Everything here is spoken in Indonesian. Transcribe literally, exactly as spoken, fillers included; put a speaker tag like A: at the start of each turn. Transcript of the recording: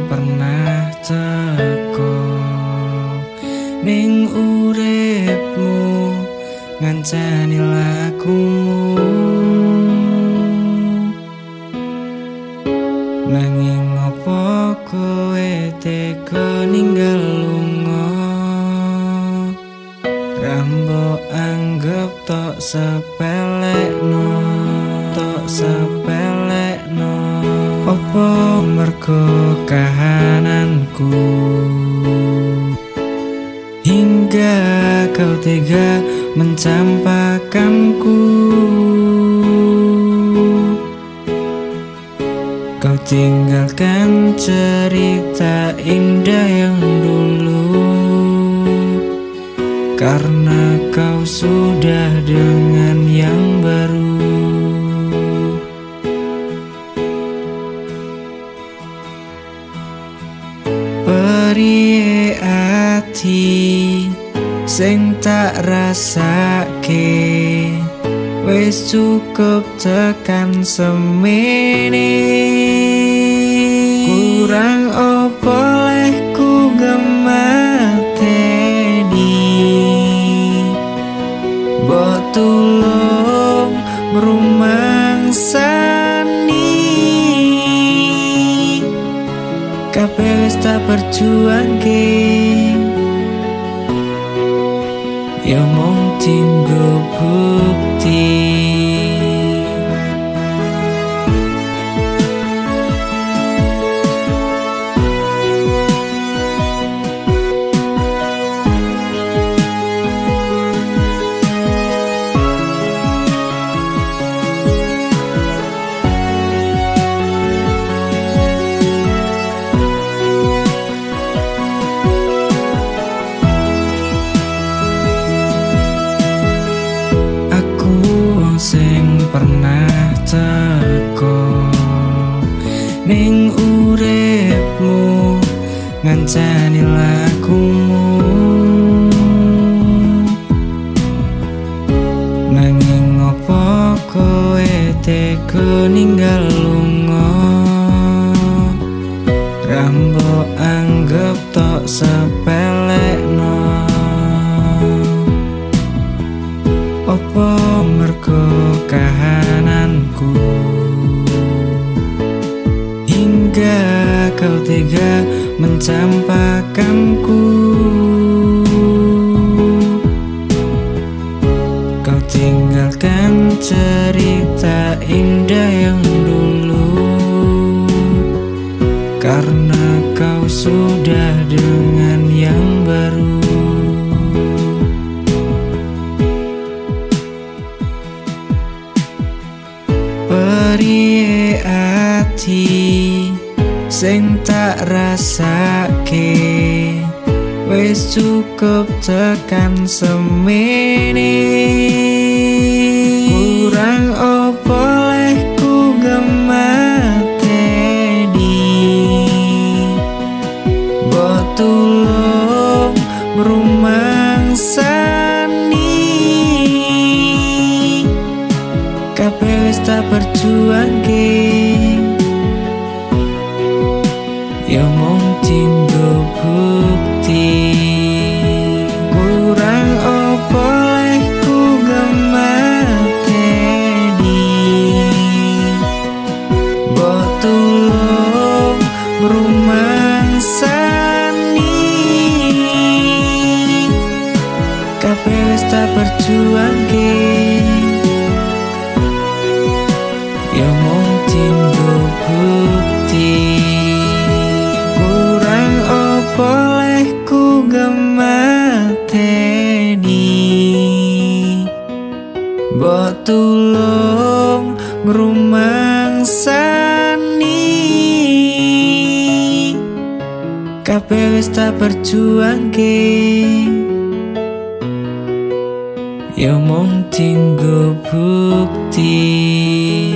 A: pernah teko ning uripmu ngancani lakumu, nanging opo kowe tega ninggal lunga, rambok anggap tok sepelekno, tok sepelekno. Opo mergo kahananku hingga kau tega mencampakkanku. Kau tinggalkan cerita indah yang dulu karena kau sudah dengan yang baru. Priye ati sing tak rasake, wis cukup tekan semene. Kurang opo lehku gemateni, mbok tulung ngrumangsani. Kabeh wis tak perjuangke, ya mung tinggo bukti. Sing pernah teko ning uripmu ngancani lakumu, nanging opo kowe tega ninggal lunga, rambok anggap tok sepelekno. Opo mergo kahananku hingga kau tega mencampakkanku. Kau tinggalkan cerita indah yang dulu karena kau sudah dengan yang baru. Priye ati sing tak rasake, wis cukup tekan semene. Kurang opo lehku gemateni, mbok tulung ngrumangsani. Kabeh wis tak perjuangke, ya mung tinggo bukti. Kurang opo lehku gemateni, mbok tulung ngrumangsani. Kabeh wis tak perjuangke, ya mung tinggo bukti. Kurang opo lehku gemateni, mbok tulung ngrumangsani. Kabeh wis tak perjuangke, ya mung tinggo bukti.